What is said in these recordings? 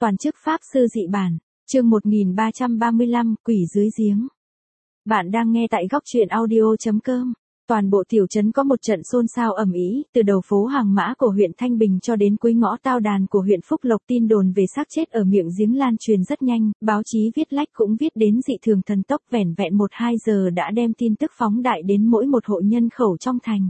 Toàn chức Pháp Sư dị bản, chương 1335, Quỷ dưới giếng. Bạn đang nghe tại góc truyện audio.com. Toàn bộ tiểu trấn có một trận xôn xao ầm ĩ, từ đầu phố Hàng Mã của huyện Thanh Bình cho đến cuối ngõ Tao Đàn của huyện Phúc Lộc, tin đồn về xác chết ở miệng giếng lan truyền rất nhanh, báo chí viết lách cũng viết đến dị thường thần tốc, vẻn vẹn 1-2 giờ đã đem tin tức phóng đại đến mỗi một hộ nhân khẩu trong thành.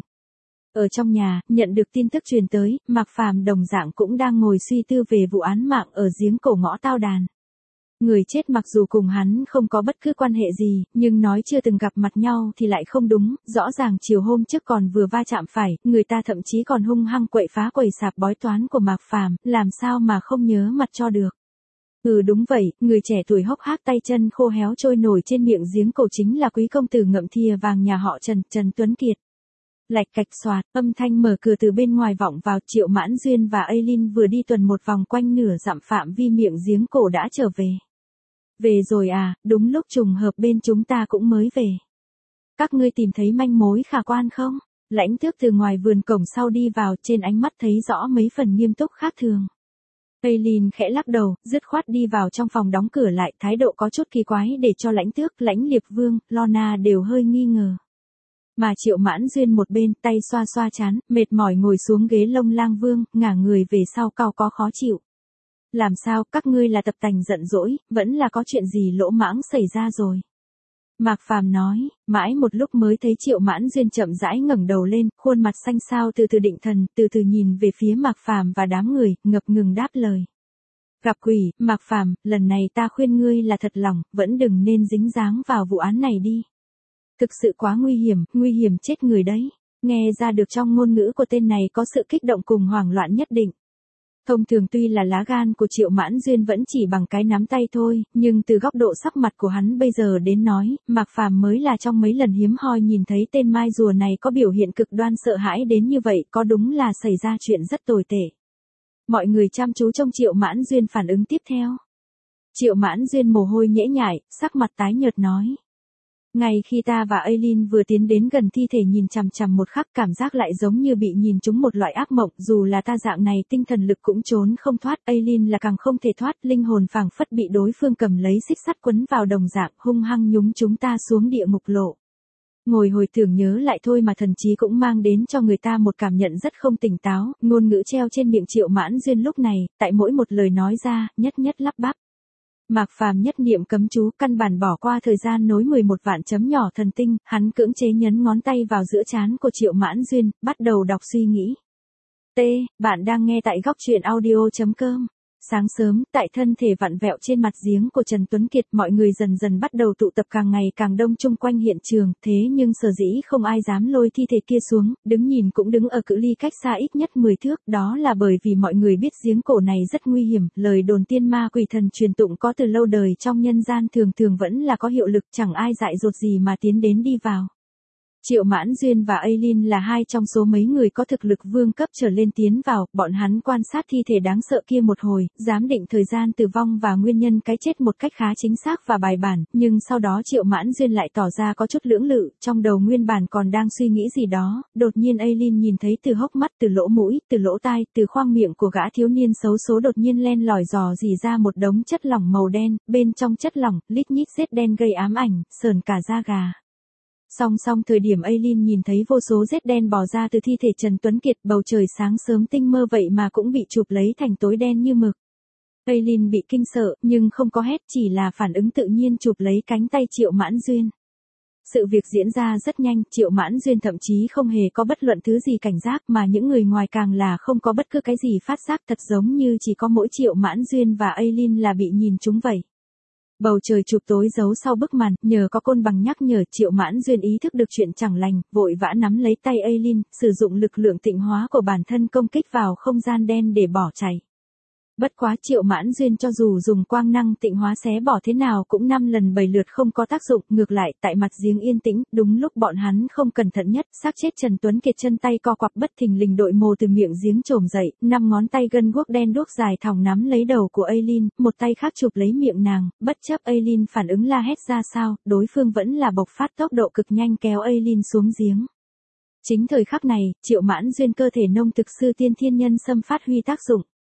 Ở trong nhà, nhận được tin tức truyền tới, Mạc Phàm đồng dạng cũng đang ngồi suy tư về vụ án mạng ở giếng cổ ngõ Tao Đàn. Người chết mặc dù cùng hắn không có bất cứ quan hệ gì, nhưng nói chưa từng gặp mặt nhau thì lại không đúng, rõ ràng chiều hôm trước còn vừa va chạm phải, người ta thậm chí còn hung hăng quậy phá quầy sạp bói toán của Mạc Phàm, làm sao mà không nhớ mặt cho được. Đúng vậy, người trẻ tuổi hốc hác tay chân khô héo trôi nổi trên miệng giếng cổ chính là quý công tử ngậm thìa vàng nhà họ Trần Tuấn Kiệt. Lạch cạch xoạt, âm thanh mở cửa từ bên ngoài vọng vào. Triệu Mãn Duyên và Aileen vừa đi tuần một vòng quanh nửa dặm phạm vi miệng giếng cổ đã trở về. Về rồi à, đúng lúc trùng hợp bên chúng ta cũng mới về. Các ngươi tìm thấy manh mối khả quan không? Lãnh Tước từ ngoài vườn cổng sau đi vào, trên ánh mắt thấy rõ mấy phần nghiêm túc khác thường. Aileen khẽ lắc đầu, dứt khoát đi vào trong phòng đóng cửa lại, thái độ có chút kỳ quái để cho Lãnh Tước, Lãnh Liệp Vương, Lorna đều hơi nghi ngờ. Mà Triệu Mãn Duyên một bên, tay xoa xoa trán, mệt mỏi ngồi xuống ghế lông lang vương, ngả người về sau cau có khó chịu. Làm sao, các ngươi là tập tành giận dỗi, vẫn là có chuyện gì lỗ mãng xảy ra rồi. Mạc Phàm nói, mãi một lúc mới thấy Triệu Mãn Duyên chậm rãi ngẩng đầu lên, khuôn mặt xanh xao từ từ định thần, từ từ nhìn về phía Mạc Phàm và đám người, ngập ngừng đáp lời. Gặp quỷ, Mạc Phàm, lần này ta khuyên ngươi là thật lòng, vẫn đừng nên dính dáng vào vụ án này đi. Thực sự quá nguy hiểm chết người đấy. Nghe ra được trong ngôn ngữ của tên này có sự kích động cùng hoảng loạn nhất định. Thông thường tuy là lá gan của Triệu Mãn Duyên vẫn chỉ bằng cái nắm tay thôi, nhưng từ góc độ sắc mặt của hắn bây giờ đến nói, Mạc Phàm mới là trong mấy lần hiếm hoi nhìn thấy tên mai rùa này có biểu hiện cực đoan sợ hãi đến như vậy, có đúng là xảy ra chuyện rất tồi tệ. Mọi người chăm chú trông Triệu Mãn Duyên phản ứng tiếp theo. Triệu Mãn Duyên mồ hôi nhễ nhại, sắc mặt tái nhợt nói. Ngay khi ta và Aileen vừa tiến đến gần thi thể nhìn chằm chằm một khắc, cảm giác lại giống như bị nhìn trúng một loại ác mộng, dù là ta dạng này tinh thần lực cũng trốn không thoát, Aileen là càng không thể thoát, linh hồn phảng phất bị đối phương cầm lấy xích sắt quấn vào đồng dạng, hung hăng nhúng chúng ta xuống địa ngục lộ. Ngồi hồi tưởng nhớ lại thôi mà thần trí cũng mang đến cho người ta một cảm nhận rất không tỉnh táo, ngôn ngữ treo trên miệng Triệu Mãn Duyên lúc này, tại mỗi một lời nói ra, nhất lắp bắp. Mạc Phàm nhất niệm cấm chú, căn bản bỏ qua thời gian nối 11 vạn chấm nhỏ thần tinh, hắn cưỡng chế nhấn ngón tay vào giữa trán của Triệu Mãn Duyên, bắt đầu đọc suy nghĩ. Bạn đang nghe tại góc truyện audio.com. Sáng sớm, tại thân thể vặn vẹo trên mặt giếng của Trần Tuấn Kiệt, mọi người dần dần bắt đầu tụ tập càng ngày càng đông chung quanh hiện trường, thế nhưng sở dĩ không ai dám lôi thi thể kia xuống, đứng nhìn cũng đứng ở cự ly cách xa ít nhất 10 thước, đó là bởi vì mọi người biết giếng cổ này rất nguy hiểm, lời đồn tiên ma quỷ thần truyền tụng có từ lâu đời trong nhân gian thường vẫn là có hiệu lực, chẳng ai dại dột gì mà tiến đến đi vào. Triệu Mãn Duyên và Aileen là hai trong số mấy người có thực lực vương cấp trở lên tiến vào, bọn hắn quan sát thi thể đáng sợ kia một hồi, giám định thời gian tử vong và nguyên nhân cái chết một cách khá chính xác và bài bản, nhưng sau đó Triệu Mãn Duyên lại tỏ ra có chút lưỡng lự, trong đầu nguyên bản còn đang suy nghĩ gì đó, đột nhiên Aileen nhìn thấy từ hốc mắt, từ lỗ mũi, từ lỗ tai, từ khoang miệng của gã thiếu niên xấu số đột nhiên len lỏi dò dỉ ra một đống chất lỏng màu đen, bên trong chất lỏng, lít nhít rết đen gây ám ảnh, sờn cả da gà. Song thời điểm Aileen nhìn thấy vô số rết đen bò ra từ thi thể Trần Tuấn Kiệt, bầu trời sáng sớm tinh mơ vậy mà cũng bị chụp lấy thành tối đen như mực. Aileen bị kinh sợ, nhưng không có hét, chỉ là phản ứng tự nhiên chụp lấy cánh tay Triệu Mãn Duyên. Sự việc diễn ra rất nhanh, Triệu Mãn Duyên thậm chí không hề có bất luận thứ gì cảnh giác, mà những người ngoài càng là không có bất cứ cái gì phát giác, thật giống như chỉ có mỗi Triệu Mãn Duyên và Aileen là bị nhìn trúng vậy. Bầu trời chụp tối giấu sau bức màn, nhờ có côn bằng nhắc nhở, Triệu Mãn Duyên ý thức được chuyện chẳng lành, vội vã nắm lấy tay Aileen, sử dụng lực lượng tịnh hóa của bản thân công kích vào không gian đen để bỏ chạy. Bất quá Triệu Mãn Duyên cho dù dùng quang năng tịnh hóa xé bỏ thế nào cũng 5 lần 7 lượt không có tác dụng, ngược lại, tại mặt giếng yên tĩnh, đúng lúc bọn hắn không cẩn thận nhất, xác chết Trần Tuấn Kiệt chân tay co quắp bất thình lình đội mồ từ miệng giếng trồm dậy, 5 ngón tay gân guốc đen đuốc dài thòng nắm lấy đầu của Aileen, một tay khác chụp lấy miệng nàng, bất chấp Aileen phản ứng la hét ra sao, đối phương vẫn là bộc phát tốc độ cực nhanh kéo Aileen xuống giếng. Chính thời khắc này, Triệu Mãn Duyên cơ thể nông thực sư tiên thiên nhân xâm phát huy tác dụng.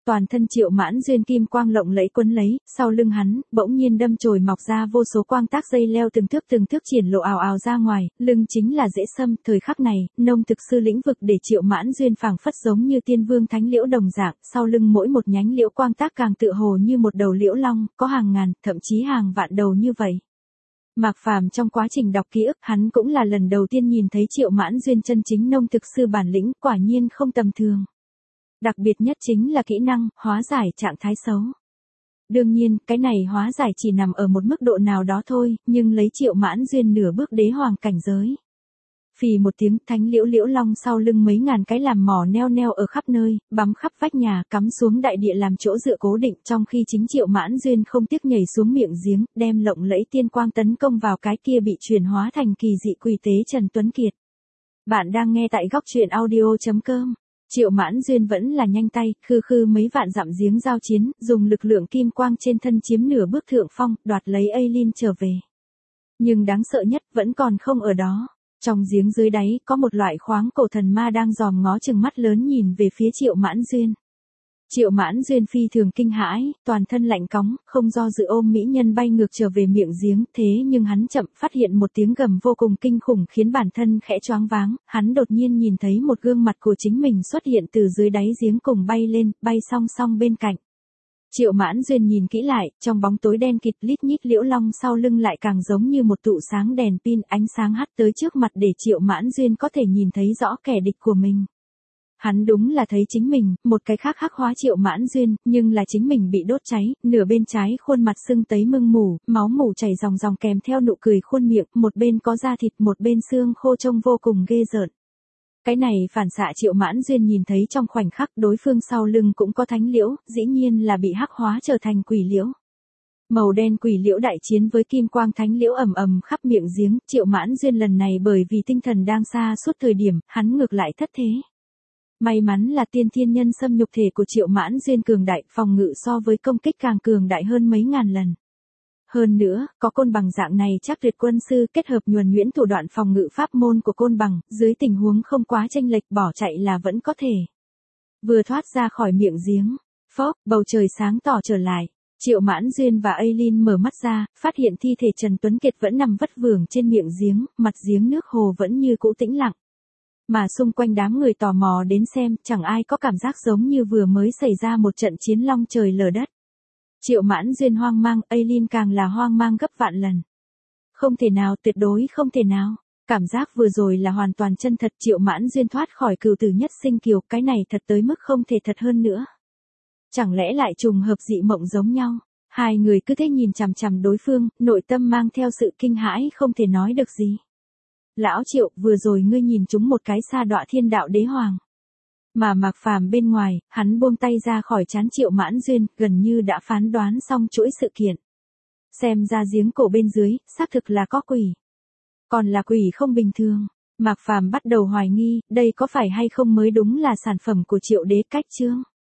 toàn thân Triệu Mãn Duyên kim quang lộng lẫy quấn lấy, sau lưng hắn, bỗng nhiên đâm chồi mọc ra vô số quang tác dây leo từng thước triển lộ ào ào ra ngoài, lưng chính là dễ xâm, thời khắc này, nông thực sư lĩnh vực để Triệu Mãn Duyên phảng phất giống như tiên vương thánh liễu đồng dạng, sau lưng mỗi một nhánh liễu quang tác càng tựa hồ như một đầu liễu long, có hàng ngàn, thậm chí hàng vạn đầu như vậy. Mạc Phàm trong quá trình đọc ký ức, hắn cũng là lần đầu tiên nhìn thấy Triệu Mãn Duyên chân chính nông thực sư bản lĩnh, quả nhiên không tầm thường. Đặc biệt nhất chính là kỹ năng, hóa giải trạng thái xấu. Đương nhiên, cái này hóa giải chỉ nằm ở một mức độ nào đó thôi, nhưng lấy Triệu Mãn Duyên nửa bước đế hoàng cảnh giới. Phì một tiếng, thánh liễu liễu long sau lưng mấy ngàn cái làm mỏ neo neo ở khắp nơi, bắm khắp vách nhà, cắm xuống đại địa làm chỗ dựa cố định, trong khi chính Triệu Mãn Duyên không tiếc nhảy xuống miệng giếng, đem lộng lẫy tiên quang tấn công vào cái kia bị chuyển hóa thành kỳ dị quỷ tế Trần Tuấn Kiệt. Bạn đang nghe tại góc truyện audio.com. Triệu Mãn Duyên vẫn là nhanh tay, khư mấy vạn dặm giếng giao chiến, dùng lực lượng kim quang trên thân chiếm nửa bước thượng phong, đoạt lấy Aileen trở về. Nhưng đáng sợ nhất vẫn còn không ở đó. Trong giếng dưới đáy có một loại khoáng cổ thần ma đang dòm ngó chừng mắt lớn nhìn về phía Triệu Mãn Duyên. Triệu Mãn Duyên phi thường kinh hãi, toàn thân lạnh cóng, không do dự ôm mỹ nhân bay ngược trở về miệng giếng, thế nhưng hắn chậm phát hiện một tiếng gầm vô cùng kinh khủng khiến bản thân khẽ choáng váng, hắn đột nhiên nhìn thấy một gương mặt của chính mình xuất hiện từ dưới đáy giếng cùng bay lên, bay song song bên cạnh. Triệu Mãn Duyên nhìn kỹ lại, trong bóng tối đen kịt lít nhít liễu long sau lưng lại càng giống như một tụ sáng đèn pin, ánh sáng hắt tới trước mặt để Triệu Mãn Duyên có thể nhìn thấy rõ kẻ địch của mình. Hắn đúng là thấy chính mình, một cái khác hắc hóa Triệu Mãn Duyên, nhưng là chính mình bị đốt cháy, nửa bên trái khuôn mặt sưng tấy mưng mủ, máu mủ chảy ròng ròng kèm theo nụ cười khuôn miệng, một bên có da thịt một bên xương khô trông vô cùng ghê rợn. Cái này phản xạ Triệu Mãn Duyên nhìn thấy trong khoảnh khắc đối phương sau lưng cũng có thánh liễu, dĩ nhiên là bị hắc hóa trở thành quỷ liễu. Màu đen quỷ liễu đại chiến với kim quang thánh liễu ầm ầm khắp miệng giếng, Triệu Mãn Duyên lần này bởi vì tinh thần đang xa suốt thời điểm, hắn ngược lại thất thế. May mắn là tiên thiên nhân xâm nhục thể của Triệu Mãn Duyên cường đại, phòng ngự so với công kích càng cường đại hơn mấy ngàn lần. Hơn nữa, có côn bằng dạng này chắc tuyệt quân sư kết hợp nhuần nhuyễn thủ đoạn phòng ngự pháp môn của côn bằng, dưới tình huống không quá chênh lệch bỏ chạy là vẫn có thể. Vừa thoát ra khỏi miệng giếng, phốc, bầu trời sáng tỏ trở lại. Triệu Mãn Duyên và Aileen mở mắt ra, phát hiện thi thể Trần Tuấn Kiệt vẫn nằm vất vưởng trên miệng giếng, mặt giếng nước hồ vẫn như cũ tĩnh lặng. Mà xung quanh đám người tò mò đến xem, chẳng ai có cảm giác giống như vừa mới xảy ra một trận chiến long trời lở đất. Triệu Mãn Duyên hoang mang, Aileen càng là hoang mang gấp vạn lần. Không thể nào, tuyệt đối không thể nào. Cảm giác vừa rồi là hoàn toàn chân thật, Triệu Mãn Duyên thoát khỏi cửu tử nhất sinh kiều, cái này thật tới mức không thể thật hơn nữa. Chẳng lẽ lại trùng hợp dị mộng giống nhau? Hai người cứ thế nhìn chằm chằm đối phương, nội tâm mang theo sự kinh hãi không thể nói được gì. Lão Triệu, vừa rồi ngươi nhìn chúng một cái sa đọa thiên đạo đế hoàng. Mà Mạc Phàm bên ngoài, hắn buông tay ra khỏi trán Triệu Mãn Duyên, gần như đã phán đoán xong chuỗi sự kiện. Xem ra giếng cổ bên dưới, xác thực là có quỷ. Còn là quỷ không bình thường. Mạc Phàm bắt đầu hoài nghi, đây có phải hay không mới đúng là sản phẩm của Triệu đế cách chương.